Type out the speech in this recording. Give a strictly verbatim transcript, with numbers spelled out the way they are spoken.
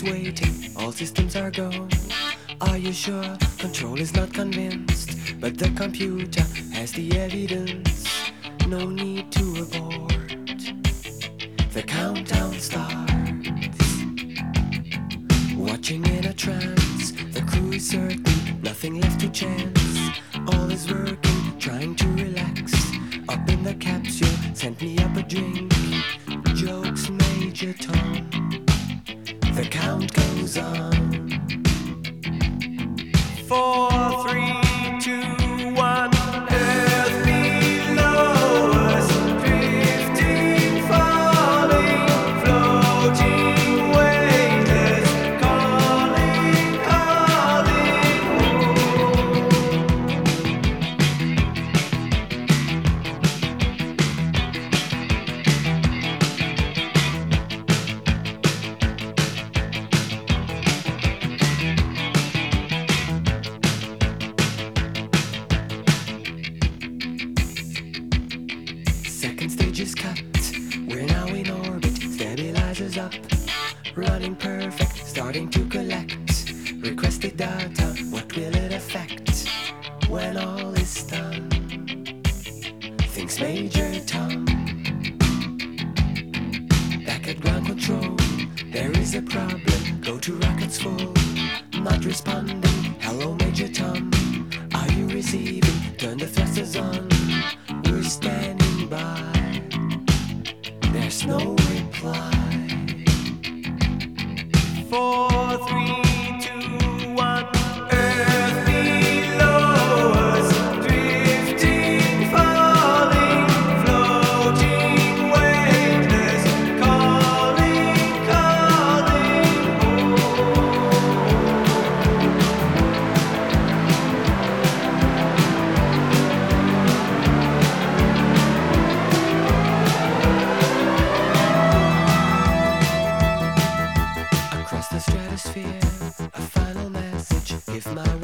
waiting, all systems are go. Are you sure? Control is not convinced, but the computer has the evidence. No need to abort. The countdown starts. Watching in a trance, the crew is certain, nothing left to chance. All is working, trying to relax. Up in the capsule, sent me up a drink. Jokes, Major Tom. The count goes on. Four, three, two, one. Earth below us, drifting, falling, floating, weightless, calling, calling home. Second stage is cut, we're now in orbit, stabilizers up, running perfect, starting to collect requested data. What will it affect when all is done? Thinks Major Tom. Back at ground control, there is a problem. Go to rockets full, not responding. Hello Major Tom, are you receiving? Turn the thrusters on, we're standing by. There's no reply. Four, three, two, one. Earth below us, drifting, falling, floating, weightless, calling, calling home. Across the stratosphere, a final message. If my